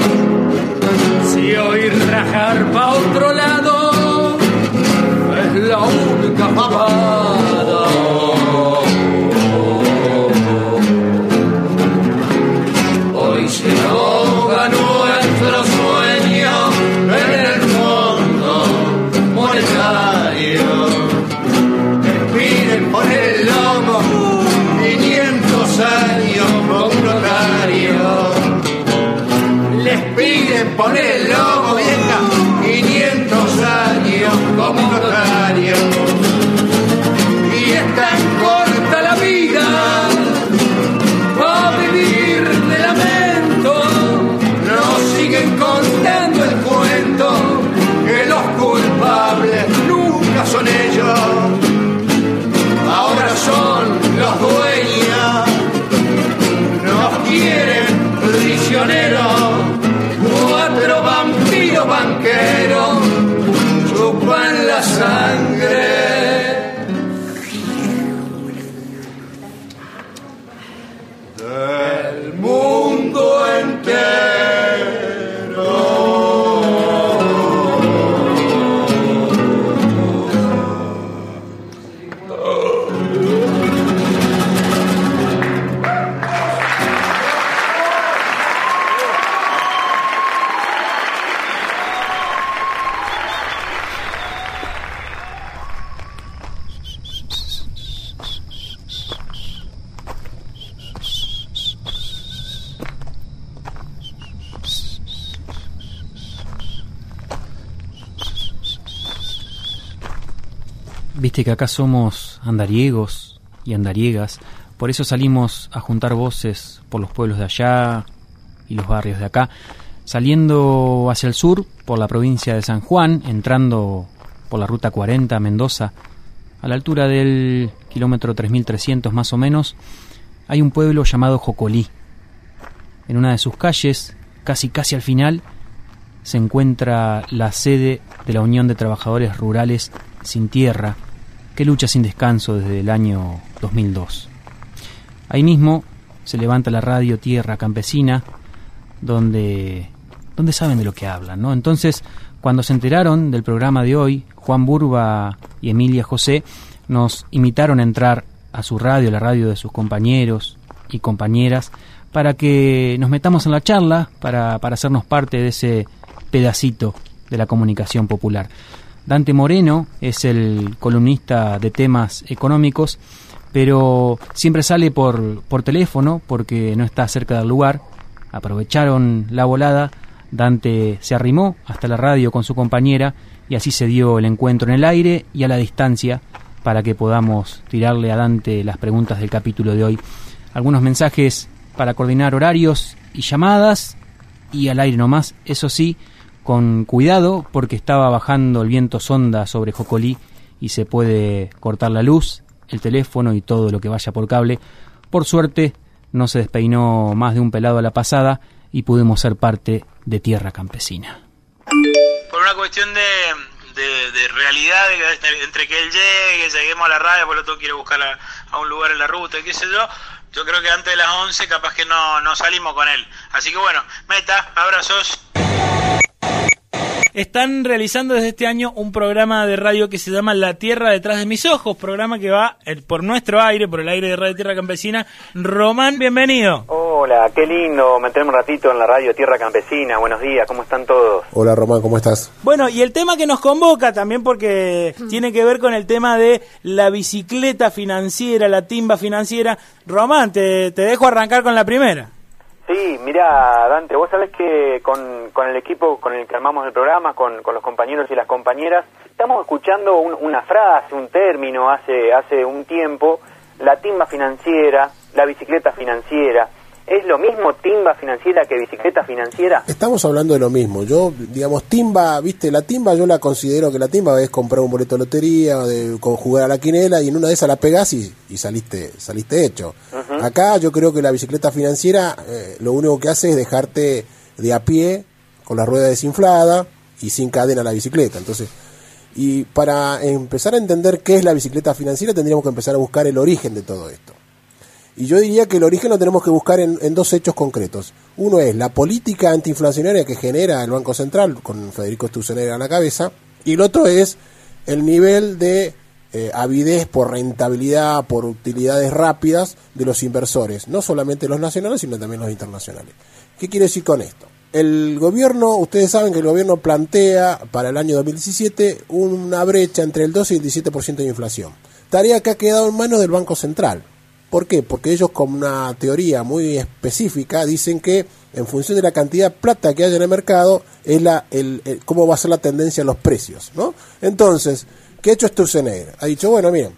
Si hoy rajar va a otro lado, es la única jugada. Hoy se ahoga nuestro sueño en el fondo monetario. Te piden poner el lomo quinientos años como un notario. Les piden poner el lomo, vieja, quinientos años como un notario. Y es tan corta la vida para vivir de lamento. Nos siguen contando el cuento que los culpables nunca son ellos. Ahora son los dueños, nos quieren prisioneros. Cuatro vampiros banqueros chupan la sangre del mundo entero. Viste que acá somos andariegos y andariegas, por eso salimos a juntar voces por los pueblos de allá y los barrios de acá, saliendo hacia el sur por la provincia de San Juan, entrando por la ruta cuarenta a Mendoza, a la altura del kilómetro tres mil trescientos más o menos, hay un pueblo llamado Jocolí. En una de sus calles, casi casi al final, se encuentra la sede de la Unión de Trabajadores Rurales Sin Tierra, que lucha sin descanso desde el año dos mil dos. Ahí mismo se levanta la radio Tierra Campesina, donde, donde saben de lo que hablan, ¿no? Entonces, cuando se enteraron del programa de hoy, Juan Burba y Emilia José nos invitaron a entrar a su radio, la radio de sus compañeros y compañeras, para que nos metamos en la charla, para, para hacernos parte de ese pedacito de la comunicación popular. Dante Moreno es el columnista de temas económicos, pero siempre sale por, por teléfono porque no está cerca del lugar. Aprovecharon la volada, Dante se arrimó hasta la radio con su compañera y así se dio el encuentro en el aire y a la distancia para que podamos tirarle a Dante las preguntas del capítulo de hoy. Algunos mensajes para coordinar horarios y llamadas y al aire nomás, eso sí, con cuidado porque estaba bajando el viento sonda sobre Jocolí y se puede cortar la luz, el teléfono y todo lo que vaya por cable. Por suerte no se despeinó más de un pelado a la pasada y pudimos ser parte de Tierra Campesina. Por una cuestión de, de, de realidad, de, entre que él llegue, lleguemos a la radio, por lo tanto quiere buscar a, a un lugar en la ruta, qué sé yo, yo creo que antes de las once capaz que no, no salimos con él. Así que bueno, Meta, abrazos. Están realizando desde este año un programa de radio que se llama La Tierra Detrás de Mis Ojos, programa que va el, por nuestro aire, por el aire de Radio Tierra Campesina. Román, bienvenido. Hola, qué lindo meterme un ratito en la radio Tierra Campesina. Buenos días, ¿cómo están todos? Hola Román, ¿cómo estás? Bueno, y el tema que nos convoca también porque tiene que ver con el tema de la bicicleta financiera, la timba financiera. Román, te, te dejo arrancar con la primera. Sí, mira, Dante, vos sabés que con, con el equipo con el que armamos el programa, con, con los compañeros y las compañeras, estamos escuchando un, una frase, un término hace, hace un tiempo, la timba financiera, la bicicleta financiera. ¿Es lo mismo timba financiera que bicicleta financiera? Estamos hablando de lo mismo. Yo, digamos, timba, viste, la timba yo la considero que la timba es comprar un boleto de lotería, de jugar a la quinela y en una de esas la pegás y, y saliste saliste hecho. Uh-huh. Acá yo creo que la bicicleta financiera eh, lo único que hace es dejarte de a pie, con la rueda desinflada y sin cadena la bicicleta. Entonces, y para empezar a entender qué es la bicicleta financiera tendríamos que empezar a buscar el origen de todo esto. Y yo diría que el origen lo tenemos que buscar en, en dos hechos concretos. Uno es la política antiinflacionaria que genera el Banco Central, con Federico Sturzenegger a la cabeza, y el otro es el nivel de eh, avidez por rentabilidad, por utilidades rápidas de los inversores, no solamente los nacionales, sino también los internacionales. ¿Qué quiere decir con esto? El gobierno, ustedes saben que el gobierno plantea para el año dos mil diecisiete una brecha entre el doce y el diecisiete por ciento de inflación. Tarea que ha quedado en manos del Banco Central. ¿Por qué? Porque ellos con una teoría muy específica dicen que en función de la cantidad de plata que haya en el mercado es la el, el cómo va a ser la tendencia en los precios, ¿no? Entonces, ¿qué ha hecho Sturzenegger? Ha dicho, bueno, miren,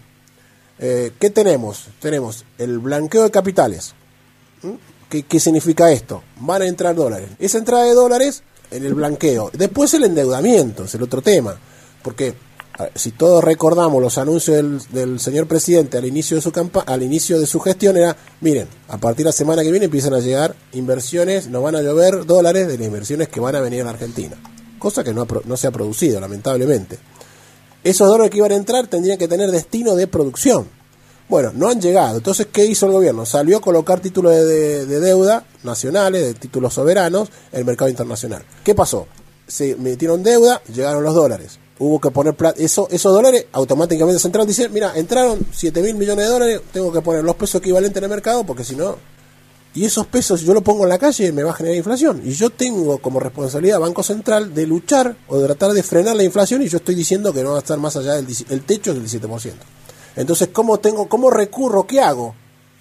eh, ¿qué tenemos? Tenemos el blanqueo de capitales. ¿Mm? ¿Qué, ¿Qué significa esto? Van a entrar dólares. Esa entrada de dólares en el blanqueo. Después el endeudamiento, es el otro tema. Porque si todos recordamos los anuncios del, del señor presidente al inicio de su campa- al inicio de su gestión era, miren, a partir de la semana que viene empiezan a llegar inversiones, nos van a llover dólares de las inversiones que van a venir a la Argentina, cosa que no, ha, no se ha producido, lamentablemente. Esos dólares que iban a entrar tendrían que tener destino de producción. Bueno, no han llegado. Entonces, ¿qué hizo el gobierno? Salió a colocar títulos de, de, de deuda nacionales, de títulos soberanos en el mercado internacional. ¿Qué pasó? Se metieron deuda, llegaron los dólares. Hubo que poner plata, eso, esos dólares automáticamente Central dice, mira, entraron siete mil millones de dólares, tengo que poner los pesos equivalentes en el mercado porque si no, y esos pesos si yo los pongo en la calle me va a generar inflación, y yo tengo como responsabilidad Banco Central de luchar o de tratar de frenar la inflación, y yo estoy diciendo que no va a estar más allá del el techo del diecisiete por ciento. Entonces, ¿cómo tengo, cómo recurro, qué hago?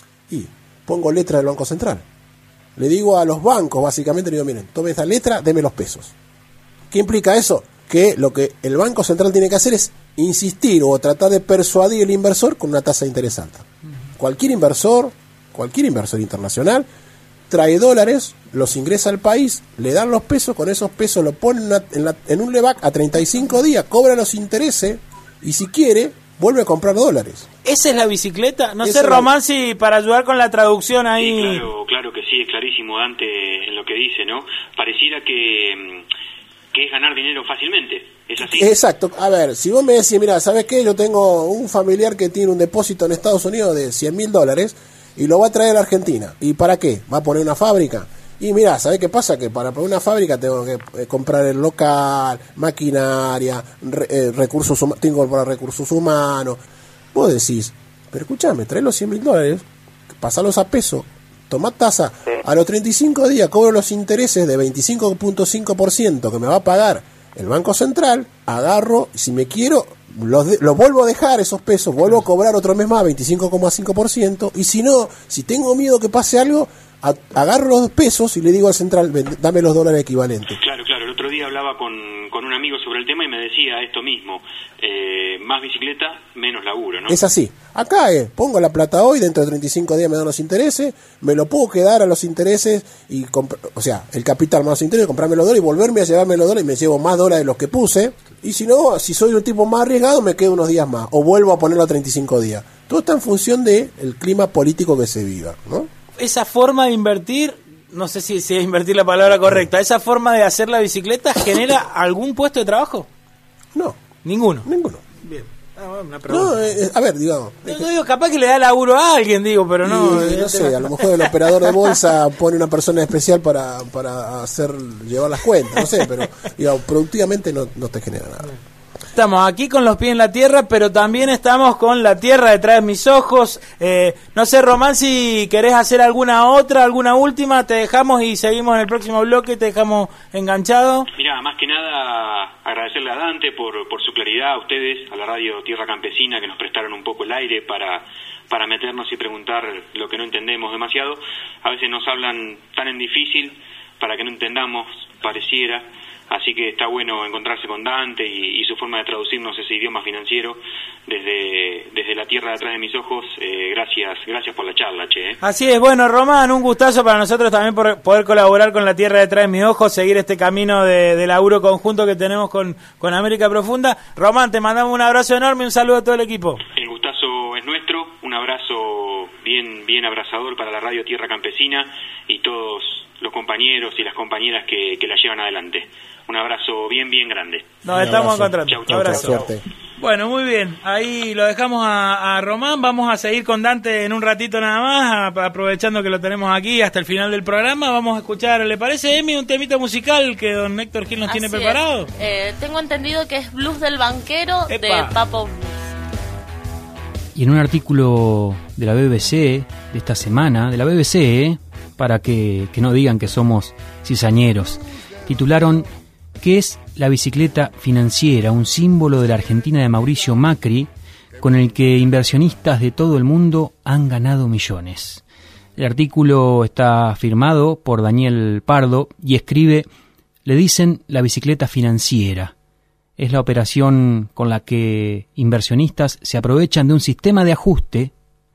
Y pongo letra del Banco Central. Le digo a los bancos, básicamente, le digo, miren, tome esta letra, deme los pesos. ¿Qué implica eso? Que lo que el Banco Central tiene que hacer es insistir o tratar de persuadir al inversor con una tasa de interés alta. Uh-huh. Cualquier inversor, cualquier inversor internacional, trae dólares, los ingresa al país, le dan los pesos, con esos pesos lo ponen en, la, en un levac a treinta y cinco días, cobra los intereses y si quiere, vuelve a comprar dólares. ¿Esa es la bicicleta? No Esa sé, Román, la... si para ayudar con la traducción ahí... Sí, claro, claro que sí, es clarísimo Dante en lo que dice, ¿no? Pareciera que... que es ganar dinero fácilmente, ¿es así? Exacto, a ver, si vos me decís, mira, ¿sabes qué? Yo tengo un familiar que tiene un depósito en Estados Unidos de cien mil dólares y lo va a traer a la Argentina. ¿Y para qué? ¿Va a poner una fábrica? Y mira, ¿sabes qué pasa? Que para poner una fábrica tengo que eh, comprar el local, maquinaria, re, eh, recursos hum- tengo que comprar recursos humanos. Vos decís, pero escúchame, trae los cien mil dólares, pasalos a peso, tomá tasa, sí. A los treinta y cinco días cobro los intereses de veinticinco punto cinco por ciento que me va a pagar el Banco Central, agarro, si me quiero, los, de, los vuelvo a dejar esos pesos, vuelvo a cobrar otro mes más, veinticinco coma cinco por ciento, y si no, si tengo miedo que pase algo, a, agarro los pesos y le digo al Central, dame los dólares equivalentes. Claro, claro, el otro día hablaba con, con un amigo sobre el tema y me decía esto mismo, eh, más bicicleta, menos laburo, ¿no? Es así, acá eh, pongo la plata hoy, dentro de treinta y cinco días me dan los intereses, me lo puedo quedar a los intereses, y o sea, el capital más los intereses, comprarme los dólares y volverme a llevarme los dólares y me llevo más dólares de los que puse, y si no, si soy un tipo más arriesgado, me quedo unos días más, o vuelvo a ponerlo a treinta y cinco días. Todo está en función del clima político que se viva, ¿no? Esa forma de invertir, no sé si, si es invertir la palabra correcta, esa forma de hacer la bicicleta genera algún puesto de trabajo. No. Ninguno. Ninguno. Bien. Ah, una pregunta. No, eh, a ver, digamos. No, no digo, capaz que le da laburo a alguien, digo, pero no. Y, no sé, a lo mejor el operador de bolsa pone una persona especial para, para hacer llevar las cuentas, no sé, pero digamos, productivamente no, no te genera nada. Estamos aquí con los pies en la tierra, pero también estamos con la tierra detrás de mis ojos. Eh, no sé, Román, si querés hacer alguna otra, alguna última, te dejamos y seguimos en el próximo bloque, te dejamos enganchado. Mirá, más que nada agradecerle a Dante por, por su claridad, a ustedes, a la radio Tierra Campesina, que nos prestaron un poco el aire para, para meternos y preguntar lo que no entendemos demasiado. A veces nos hablan tan en difícil para que no entendamos, pareciera. Así que está bueno encontrarse con Dante y, y su forma de traducirnos ese idioma financiero desde, desde la tierra detrás de mis ojos. Eh, gracias gracias por la charla, che. Así es, bueno, Román, un gustazo para nosotros también por poder colaborar con la tierra detrás de mis ojos, seguir este camino de, de laburo conjunto que tenemos con, con América Profunda. Román, te mandamos un abrazo enorme y un saludo a todo el equipo. El gustazo es nuestro, un abrazo bien, bien abrazador para la radio Tierra Campesina y todos los compañeros y las compañeras que, que la llevan adelante. Un abrazo bien, bien grande. Nos un estamos encontrando. Chau, chau, un abrazo. Suerte. Bueno, muy bien. Ahí lo dejamos a, a Román. Vamos a seguir con Dante en un ratito nada más, a, aprovechando que lo tenemos aquí hasta el final del programa. Vamos a escuchar, ¿le parece, Emi, un temita musical que don Héctor Gil nos Así tiene preparado? Eh, tengo entendido que es Blues del Banquero. Epa. De Papo Blues. Y en un artículo de la B B C de esta semana, de la B B C, ¿eh? para que, que no digan que somos cizañeros, titularon ¿qué es la bicicleta financiera? Un símbolo de la Argentina de Mauricio Macri, con el que inversionistas de todo el mundo han ganado millones. El artículo está firmado por Daniel Pardo y escribe: le dicen la bicicleta financiera. Es la operación con la que inversionistas se aprovechan de un sistema de ajuste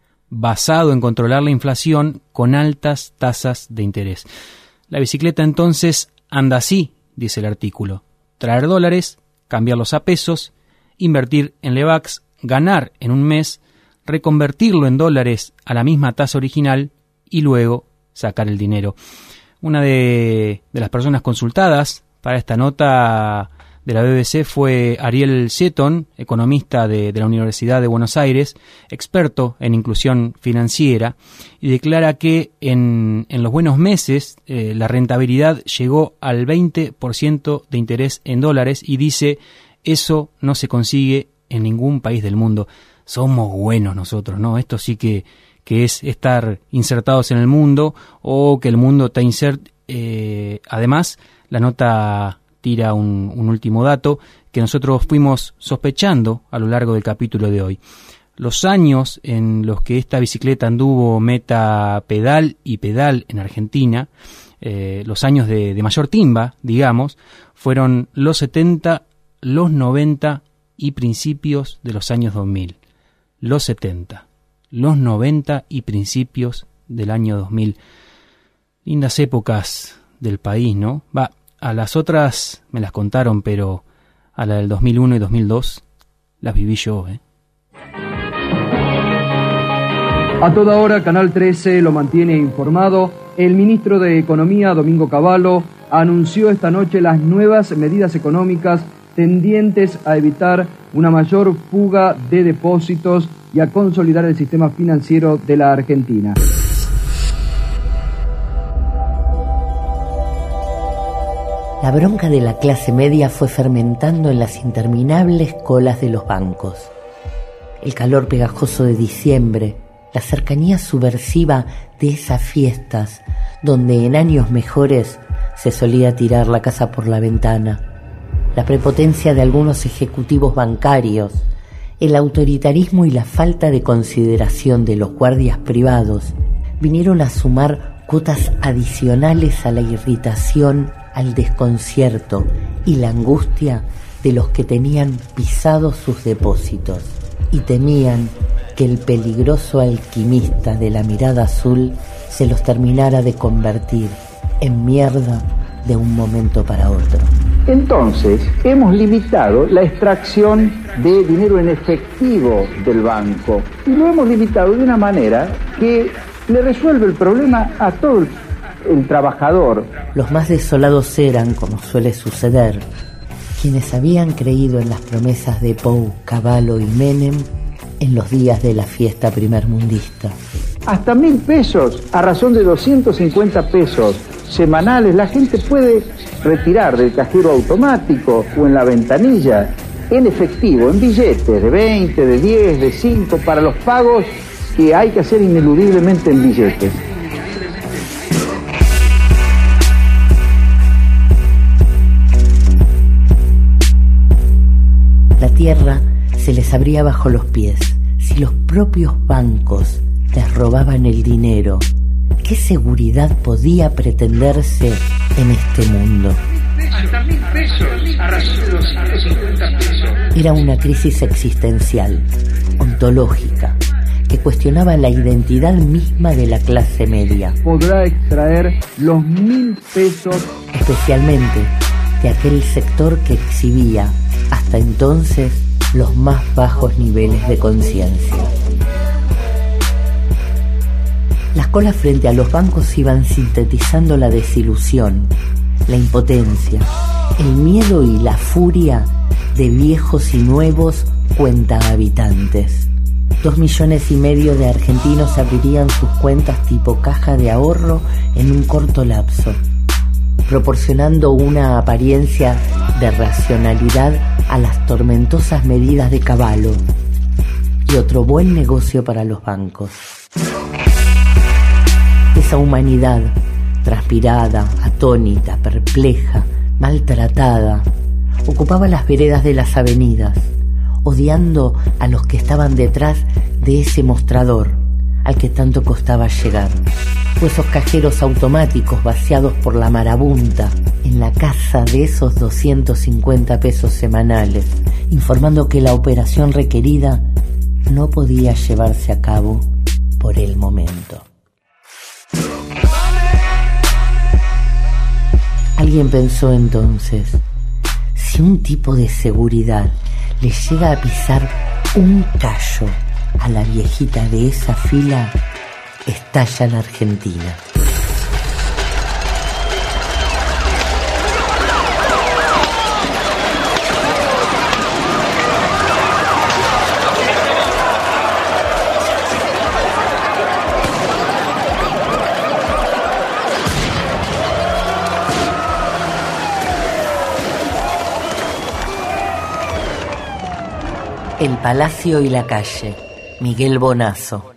basado en controlar la inflación con altas tasas de interés. La bicicleta entonces anda así, dice el artículo: traer dólares, cambiarlos a pesos, invertir en Levax, ganar en un mes, reconvertirlo en dólares a la misma tasa original y luego sacar el dinero. Una de, de las personas consultadas para esta nota de la B B C fue Ariel Seton, economista de, de la Universidad de Buenos Aires, experto en inclusión financiera, y declara que en, en los buenos meses eh, la rentabilidad llegó al veinte por ciento de interés en dólares y dice: eso no se consigue en ningún país del mundo. Somos buenos nosotros, ¿no? Esto sí que, que es estar insertados en el mundo o que el mundo está insert. Eh, además, la nota tira un, un último dato que nosotros fuimos sospechando a lo largo del capítulo de hoy. Los años en los que esta bicicleta anduvo meta pedal y pedal en Argentina, eh, los años de, de mayor timba, digamos, fueron los setenta, los noventa y principios de los años dos mil. Los setenta, los noventa y principios del año dos mil. Lindas épocas del país, ¿no? Va, a las otras me las contaron, pero a la del dos mil uno y dos mil dos las viví yo, ¿eh? A toda hora, Canal trece lo mantiene informado. El ministro de Economía, Domingo Cavallo, anunció esta noche las nuevas medidas económicas tendientes a evitar una mayor fuga de depósitos y a consolidar el sistema financiero de la Argentina. La bronca de la clase media fue fermentando en las interminables colas de los bancos. El calor pegajoso de diciembre, la cercanía subversiva de esas fiestas donde en años mejores se solía tirar la casa por la ventana, la prepotencia de algunos ejecutivos bancarios, el autoritarismo y la falta de consideración de los guardias privados vinieron a sumar cuotas adicionales a la irritación, al desconcierto y la angustia de los que tenían pisados sus depósitos y temían que el peligroso alquimista de la mirada azul se los terminara de convertir en mierda de un momento para otro. Entonces, hemos limitado la extracción de dinero en efectivo del banco y lo hemos limitado de una manera que le resuelve el problema a todo el, el trabajador. Los más desolados eran, como suele suceder, quienes habían creído en las promesas de Pou, Cavallo y Menem en los días de la fiesta primermundista. Hasta mil pesos, a razón de doscientos cincuenta pesos semanales, la gente puede retirar del cajero automático o en la ventanilla, en efectivo, en billetes de veinte, de diez, de cinco, para los pagos que hay que hacer ineludiblemente en billetes. La tierra se les abría bajo los pies. Si los propios bancos les robaban el dinero, ¿qué seguridad podía pretenderse en este mundo? Hasta mil pesos, a razón de doscientos cincuenta pesos. Era una crisis existencial, ontológica, que cuestionaba la identidad misma de la clase media. Podrá extraer los mil pesos, especialmente de aquel sector que exhibía hasta entonces los más bajos niveles de conciencia. Las colas frente a los bancos iban sintetizando la desilusión, la impotencia, el miedo y la furia de viejos y nuevos cuentahabitantes. Dos millones y medio de argentinos abrirían sus cuentas tipo caja de ahorro en un corto lapso, proporcionando una apariencia de racionalidad a las tormentosas medidas de Cavallo y otro buen negocio para los bancos. Esa humanidad, transpirada, atónita, perpleja, maltratada, ocupaba las veredas de las avenidas, odiando a los que estaban detrás de ese mostrador al que tanto costaba llegar. O esos cajeros automáticos vaciados por la marabunta en la casa de esos doscientos cincuenta pesos semanales, informando que la operación requerida no podía llevarse a cabo por el momento. Alguien pensó entonces, si un tipo de seguridad le llega a pisar un callo a la viejita de esa fila, estalla la Argentina. El Palacio y la Calle, Miguel Bonazo.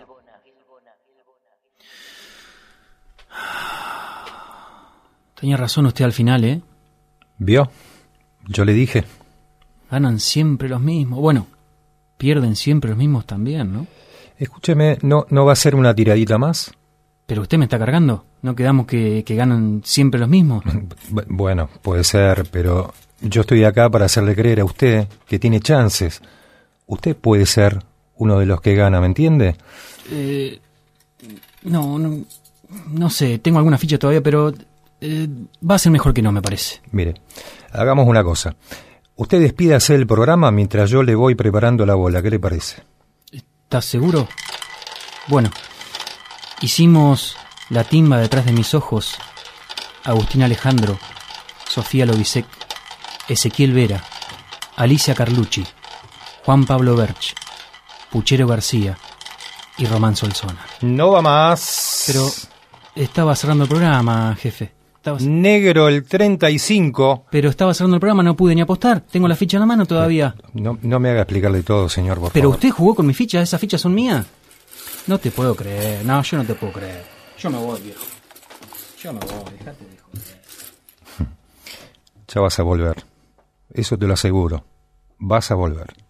Tenía razón usted al final, ¿eh? ¿Vio? Yo le dije. Ganan siempre los mismos. Bueno, pierden siempre los mismos también, ¿no? Escúcheme, ¿no, no va a ser una tiradita más? Pero usted me está cargando. ¿No quedamos que, que ganan siempre los mismos? Bueno, puede ser, pero yo estoy acá para hacerle creer a usted que tiene chances. Usted puede ser uno de los que gana, ¿me entiende? Eh, no, no, no sé, tengo alguna ficha todavía, pero eh, va a ser mejor que no, me parece. Mire, hagamos una cosa. Usted despídase el programa mientras yo le voy preparando la bola, ¿qué le parece? ¿Estás seguro? Bueno, hicimos La timba detrás de mis ojos, Agustín Alejandro, Sofía Lobisek, Ezequiel Vera, Alicia Carlucci, Juan Pablo Berch, Puchero García y Román Solsona. No va más. Pero estaba cerrando el programa, jefe. Estaba... Negro el treinta y cinco. Pero estaba cerrando el programa, no pude ni apostar. Tengo la ficha en la mano todavía. No, no me haga explicarle todo, señor, por Pero favor. usted jugó con mis fichas, esas fichas son mías. No te puedo creer, no, yo no te puedo creer. Yo me voy, viejo. Yo me voy, dejate de joder. Ya vas a volver. eso te lo aseguro. Vas a volver.